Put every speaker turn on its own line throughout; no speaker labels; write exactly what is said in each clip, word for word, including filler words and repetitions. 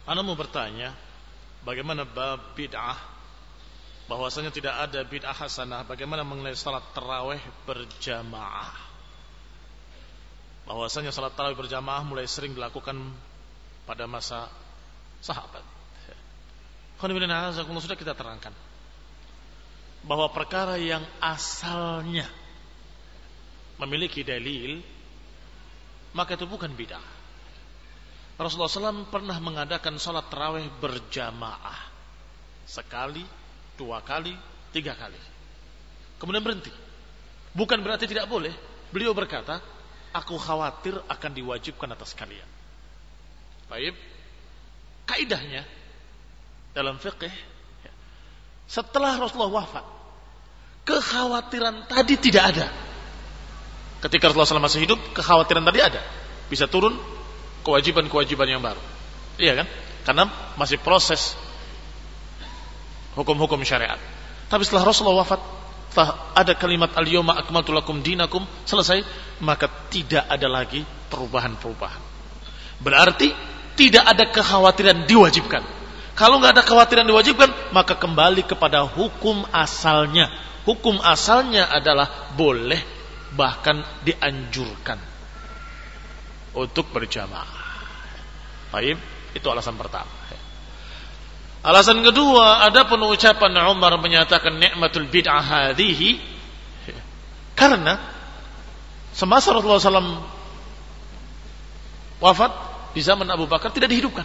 Ana mau bertanya, bagaimana bab bid'ah? Bahwasanya tidak ada bid'ah hasanah. Bagaimana mengenai salat tarawih berjamaah? Bahwasanya salat tarawih berjamaah mulai sering dilakukan pada masa sahabat. Alhamdulillah, sudah kita terangkan bahwa perkara yang asalnya memiliki dalil, maka itu bukan bid'ah. Rasulullah shallallahu alaihi wasallam pernah mengadakan salat tarawih berjamaah sekali, dua kali, tiga kali, kemudian berhenti. Bukan berarti tidak boleh. Beliau berkata, aku khawatir akan diwajibkan atas kalian. Baik, kaidahnya dalam fikih, setelah Rasulullah wafat, kekhawatiran tadi tidak ada. Ketika Rasulullah shallallahu alaihi wasallam masih hidup, kekhawatiran tadi ada. Bisa turun kewajiban-kewajiban yang baru. Iya kan? Karena masih proses hukum-hukum syariat. Tapi setelah Rasulullah wafat, setelah ada kalimat al-yawma akmaltu lakum dinakum selesai, maka tidak ada lagi perubahan-perubahan. Berarti tidak ada kekhawatiran diwajibkan. Kalau nggak ada kekhawatiran diwajibkan, maka kembali kepada hukum asalnya. Hukum asalnya adalah boleh, bahkan dianjurkan untuk berjamaah. Baik, itu alasan pertama. Alasan kedua, ada pun ucapan Umar menyatakan nikmatul bid'ah hadhihi, karena semasa Rasulullah shallallahu alaihi wasallam wafat, di zaman Abu Bakar tidak dihidupkan.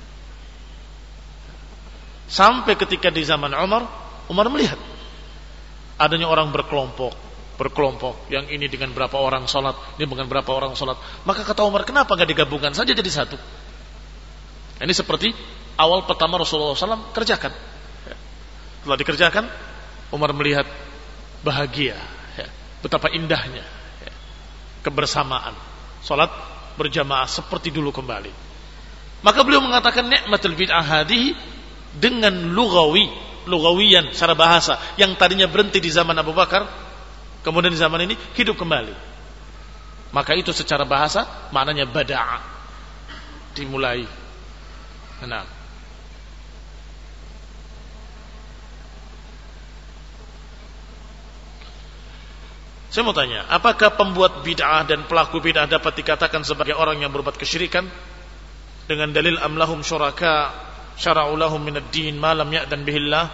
Sampai ketika di zaman Umar, Umar melihat adanya orang berkelompok, berkelompok, yang ini dengan berapa orang sholat, ini dengan berapa orang sholat. Maka kata Umar, kenapa gak digabungkan saja jadi satu? Ini seperti awal pertama Rasulullah shallallahu alaihi wasallam kerjakan. Setelah dikerjakan, Umar melihat bahagia, betapa indahnya kebersamaan, sholat berjamaah seperti dulu kembali. Maka beliau mengatakan nikmatul bid'ah hadhihi dengan lugawi, lugawiyan secara bahasa, yang tadinya berhenti di zaman Abu Bakar, kemudian di zaman ini hidup kembali. Maka itu secara bahasa maknanya bada'a, dimulai. Nah, saya mau tanya, apakah pembuat bid'ah dan pelaku bid'ah dapat dikatakan sebagai orang yang berbuat kesyirikan dengan dalil am lahum syuraka syara'u lahum minad din ma lam ya'dan bihillah?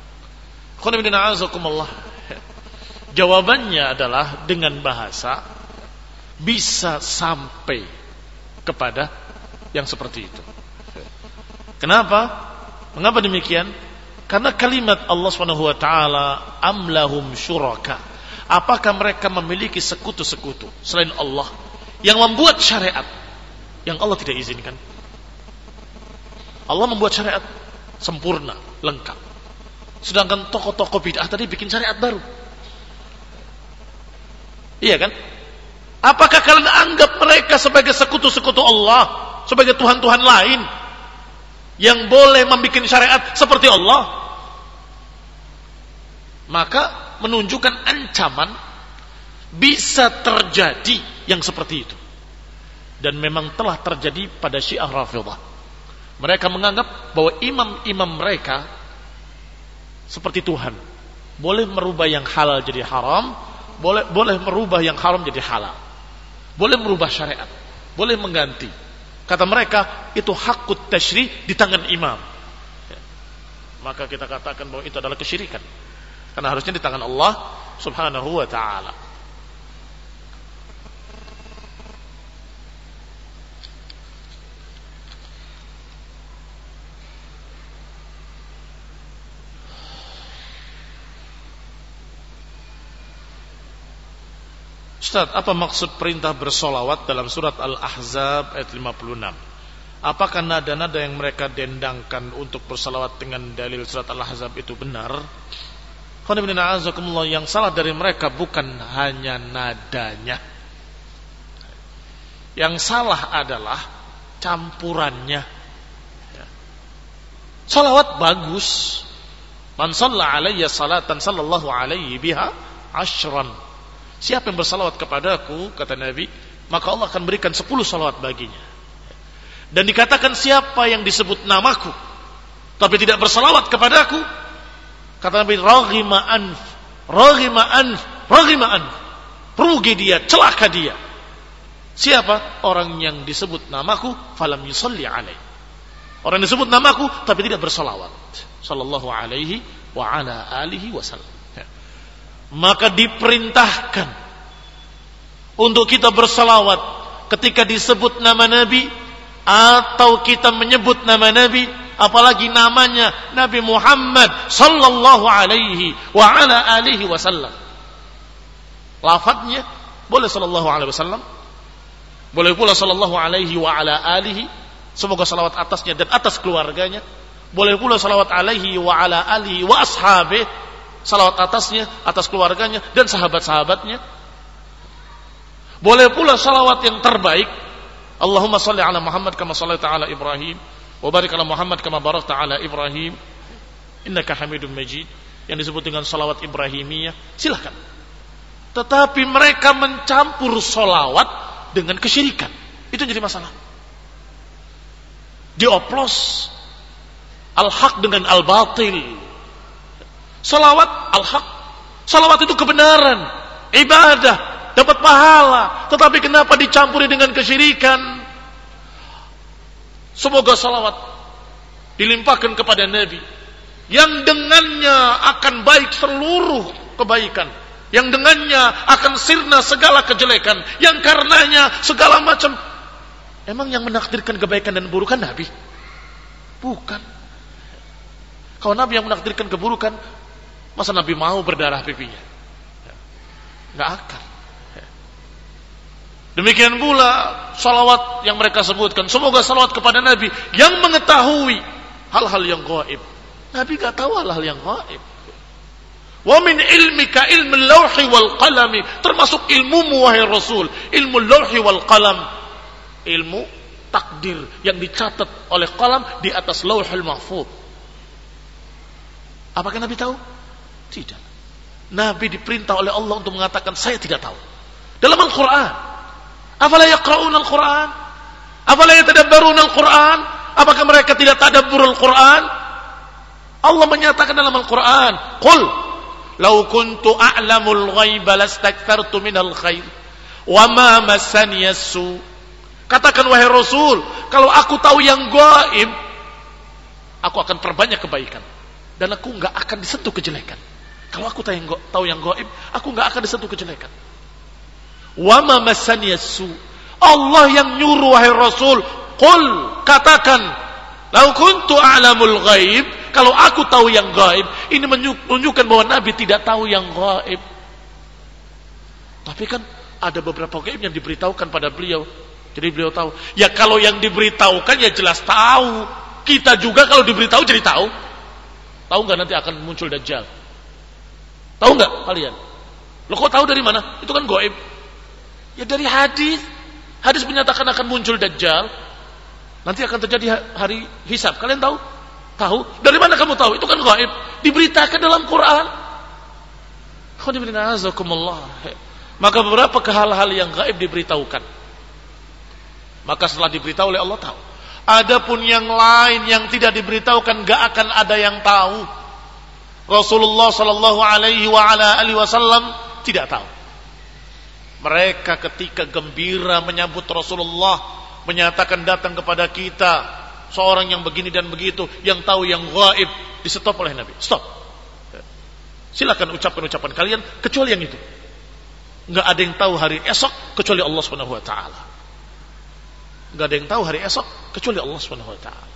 Jawabannya adalah dengan bahasa bisa sampai kepada yang seperti itu. Kenapa? Mengapa demikian? Karena kalimat Allah Subhanahu wa taala, am lahum syuraka. Apakah mereka memiliki sekutu-sekutu selain Allah yang membuat syariat yang Allah tidak izinkan? Allah membuat syariat sempurna, lengkap. Sedangkan tokoh-tokoh bid'ah tadi bikin syariat baru. Iya kan? Apakah kalian anggap mereka sebagai sekutu-sekutu Allah, sebagai Tuhan-Tuhan lain yang boleh membuat syariat seperti Allah? Maka menunjukkan ancaman bisa terjadi yang seperti itu. Dan memang telah terjadi pada Syiah Rafidhah. Mereka menganggap bahwa imam-imam mereka seperti Tuhan, boleh merubah yang halal jadi haram, boleh boleh merubah yang haram jadi halal, boleh merubah syariat, boleh mengganti. Kata mereka, itu hakut tasyri' di tangan imam. Ya. Maka kita katakan bahwa itu adalah kesyirikan, karena harusnya di tangan Allah Subhanahu wa ta'ala. Ustaz, apa maksud perintah bersolawat dalam surat Al-Ahzab ayat lima puluh enam? Apakah nada-nada yang mereka dendangkan untuk bersolawat dengan dalil surat Al-Ahzab itu benar? Yang salah dari mereka bukan hanya nadanya. Yang salah adalah campurannya. Salawat bagus. Man shalla alayya salatan sallallahu alaihi biha ashran. Siapa yang bersalawat kepadaku, kata Nabi, maka Allah akan berikan sepuluh salawat baginya. Dan dikatakan siapa yang disebut namaku tapi tidak bersalawat kepadaku, kata Nabi, raghima anf, raghima anf, raghima anf, rugi dia, celaka dia. Siapa? Orang yang disebut namaku falam yusalli alaihi, orang yang disebut namaku tapi tidak bersalawat sallallahu alaihi wa ala alihi wasallam. Maka diperintahkan untuk kita bersalawat ketika disebut nama Nabi atau kita menyebut nama Nabi, apalagi namanya Nabi Muhammad sallallahu alaihi wa ala alihi wasallam. Lafadznya boleh sallallahu alaihi wasallam, boleh pula sallallahu alaihi wa ala alihi, semoga salawat atasnya dan atas keluarganya. Boleh pula salawat alaihi wa ala alihi wa ashabihi, salawat atasnya, atas keluarganya dan sahabat-sahabatnya. Boleh pula salawat yang terbaik, Allahumma salli ala Muhammad kama sallaita ala Ibrahim wa barik ala Muhammad kama barakta ala Ibrahim innaka Hamidum Majid, yang disebut dengan salawat Ibrahimiyah. Silakan. Tetapi mereka mencampur salawat dengan kesyirikan. Itu jadi masalah. Dioplos al-haq dengan al-batil. Salawat al-haq, salawat itu kebenaran, ibadah, dapat pahala. Tetapi kenapa dicampuri dengan kesyirikan? Semoga salawat dilimpahkan kepada Nabi, yang dengannya akan baik seluruh kebaikan, yang dengannya akan sirna segala kejelekan, yang karenanya segala macam. Emang yang menakdirkan kebaikan dan keburukan Nabi? Bukan. Kalau Nabi yang menakdirkan keburukan, masa Nabi mau berdarah pipinya? Nggak akan. Demikian pula salawat yang mereka sebutkan, semoga salawat kepada Nabi yang mengetahui hal-hal yang gaib. Nabi nggak tahu hal-hal yang gaib. Wa min ilmika ilmu lauhi wal qalami, termasuk ilmumu wahai Rasul, ilmu lauhi wal qalam, ilmu takdir yang dicatat oleh qalam di atas lauhul mahfuz. Apakah Nabi tahu? Tidak. Nabi diperintah oleh Allah untuk mengatakan saya tidak tahu. Dalam Al-Quran, afala yaqra'una Al-Quran? Afala yatadabbaruna Al-Quran? Apakah mereka tidak tadabbur Al-Quran? Allah menyatakan dalam Al-Quran, qul law kuntu a'lamul ghaiba lastakthartu minal khair wa ma massaniya su. Katakan wahai Rasul, kalau aku tahu yang gaib, aku akan perbanyak kebaikan dan aku enggak akan disentuh kejelekan. Kalau aku tahu yang, tahu yang gaib, aku enggak akan disentuh kejelekan. Wa ma massaniya su. Allah yang nyuruh wahai Rasul, qul, katakan, lau kuntu a'lamul ghaib, kalau aku tahu yang gaib. Ini menunjukkan bahwa Nabi tidak tahu yang gaib. Tapi kan ada beberapa gaib yang diberitahukan pada beliau. Jadi beliau tahu. Ya kalau yang diberitahukan ya jelas tahu. Kita juga kalau diberitahu jadi tahu. Tahu nggak nanti akan muncul Dajjal? Tahu nggak kalian? Lo kok tahu dari mana? Itu kan gaib. Ya dari hadis. Hadis menyatakan akan muncul Dajjal. Nanti akan terjadi hari hisab. Kalian tahu? Tahu? Dari mana kamu tahu? Itu kan gaib. Diberitakan dalam Quran. Maka beberapa hal-hal yang gaib diberitahukan. Maka setelah diberitahu oleh Allah tahu. Adapun yang lain yang tidak diberitahukan, gak akan ada yang tahu. Rasulullah sallallahu alaihi wa ala alihi wasallam tidak tahu. Mereka ketika gembira menyambut Rasulullah, menyatakan datang kepada kita seorang yang begini dan begitu, yang tahu yang gaib, di stop oleh Nabi. Stop. Silakan ucapkan ucapan kalian kecuali yang itu. Enggak ada yang tahu hari esok kecuali Allah Subhanahu wa taala. Enggak ada yang tahu hari esok kecuali Allah Subhanahu wa taala.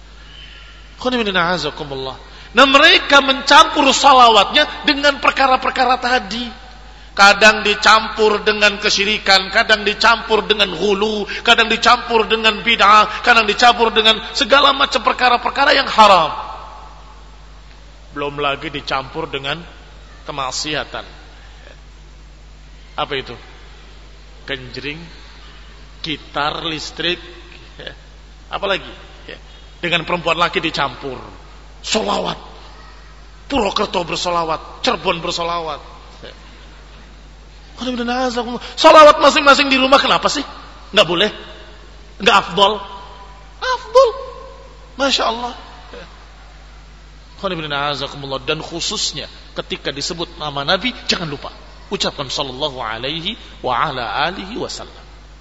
Nah, mereka mencampur salawatnya dengan perkara-perkara tadi. Kadang dicampur dengan kesyirikan, kadang dicampur dengan ghulu, kadang dicampur dengan bid'ah, kadang dicampur dengan segala macam perkara-perkara yang haram. Belum lagi dicampur dengan kemaksiatan. Apa itu? Kenjring, gitar listrik, apalagi dengan perempuan laki dicampur. Solawat, Purwokerto bersolawat, Cirebon bersolawat.
Salawat masing-masing di rumah kenapa sih? Nggak boleh? Nggak afdol?
afdal. Masya Allah. Dan khususnya ketika disebut nama Nabi, jangan lupa ucapkan sallallahu alaihi wa ala alihi wasallam.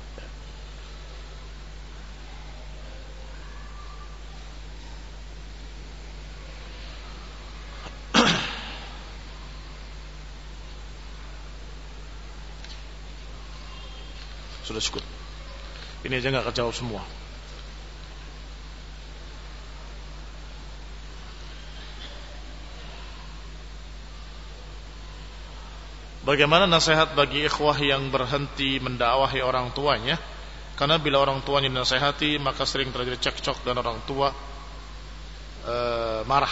Sudah cukup. Ini aja nggak kejawab semua. Bagaimana nasihat bagi ikhwah yang berhenti mendakwahi orang tuanya? Karena bila orang tuanya dinasihati, maka sering terjadi cekcok dan orang tua e, marah.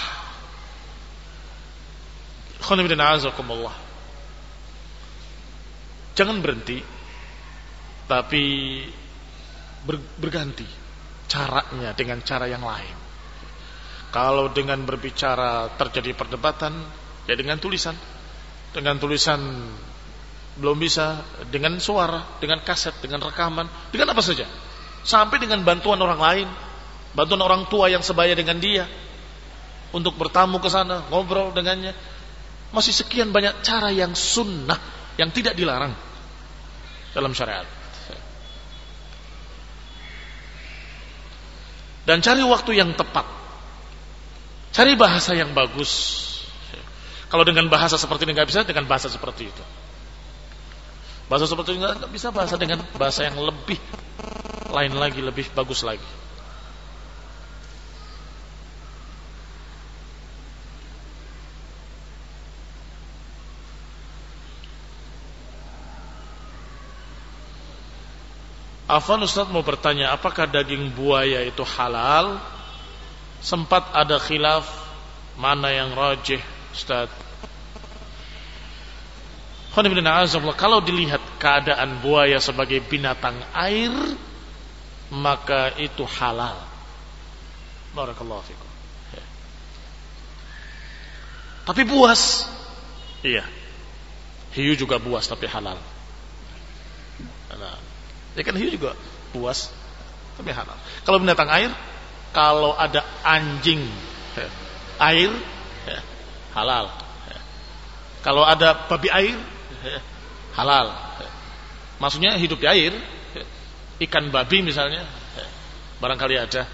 Jangan berhenti, tapi ber, berganti caranya dengan cara yang lain. Kalau dengan berbicara terjadi perdebatan, ya dengan tulisan. Dengan tulisan belum bisa, dengan suara, dengan kaset, dengan rekaman, dengan apa saja. Sampai dengan bantuan orang lain, bantuan orang tua yang sebaya dengan dia, untuk bertamu ke sana, ngobrol dengannya. Masih sekian banyak cara yang sunnah, yang tidak dilarang dalam syariat. Dan cari waktu yang tepat, cari bahasa yang bagus. Kalau dengan bahasa seperti ini nggak bisa, dengan bahasa seperti itu. Bahasa seperti ini nggak bisa, bahasa dengan bahasa yang lebih lain lagi, lebih bagus lagi. Afwan Ustaz mau bertanya, apakah daging buaya itu halal? Sempat ada khilaf mana yang rajih, Ustaz. Kalau dilihat keadaan buaya sebagai binatang air, maka itu halal. Barakallahu fikum. Tapi buas, iya. Hiu juga buas tapi halal. Nah, ya kan hiu juga buas tapi halal. Kalau binatang air, kalau ada anjing air, halal. Kalau ada babi air, halal. Maksudnya hidup di air, ikan babi misalnya, barangkali ada.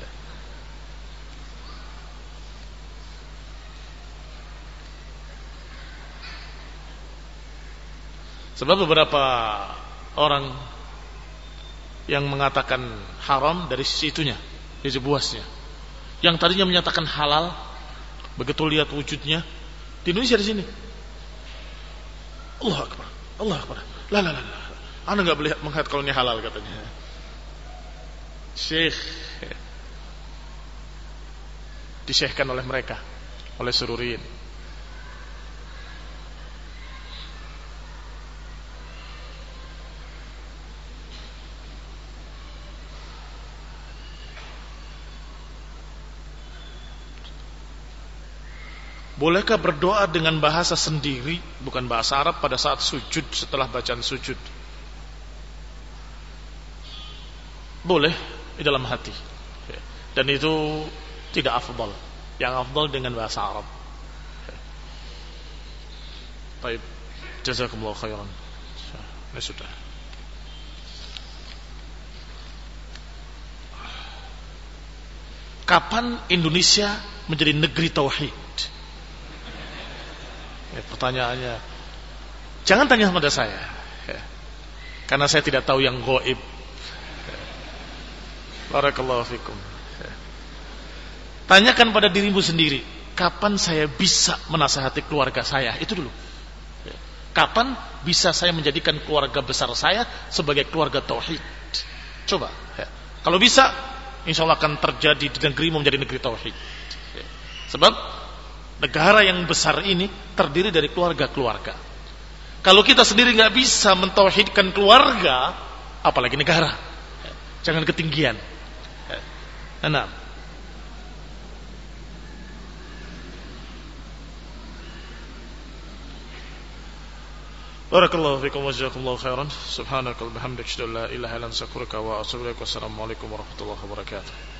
Sebab beberapa orang yang mengatakan haram dari sisi itunya, sisi buasnya. Yang tadinya menyatakan halal, begitu lihat wujudnya di Indonesia di sini, Allah Akbar, Allah Akbar. La la la la. Anda enggak boleh melihat kalau ini halal katanya. Syekh disyekhkan oleh mereka, oleh sururin. Bolehkah berdoa dengan bahasa sendiri, bukan bahasa Arab, pada saat sujud, setelah bacaan sujud? Boleh, di dalam hati. Dan itu tidak afdal. Yang afdal dengan bahasa Arab. Baik, jazakumullah khairan. Ini sudah. Kapan Indonesia menjadi negeri tauhid? Ya, pertanyaannya, jangan tanya kepada saya, ya, karena saya tidak tahu yang gaib. Ya. Barakallahu fikum. Ya. Tanyakan pada dirimu sendiri, kapan saya bisa menasihati keluarga saya? Itu dulu. Ya. Kapan bisa saya menjadikan keluarga besar saya sebagai keluarga tauhid? Coba. Ya. Kalau bisa, insya Allah akan terjadi di negerimu menjadi negeri tauhid. Ya. Sebab negara yang besar ini terdiri dari keluarga-keluarga. Kalau kita sendiri nggak bisa mentauhidkan keluarga, apalagi negara. Jangan ketinggian. Enam. Barakallahu fikum wa jazakumullahu khairan. Subhanakallahumma wa bihamdika, asyhadu an la ilaha illa anta, astaghfiruka wa atubu ilaik. Wassalamu alaikum warahmatullahi wabarakatuh.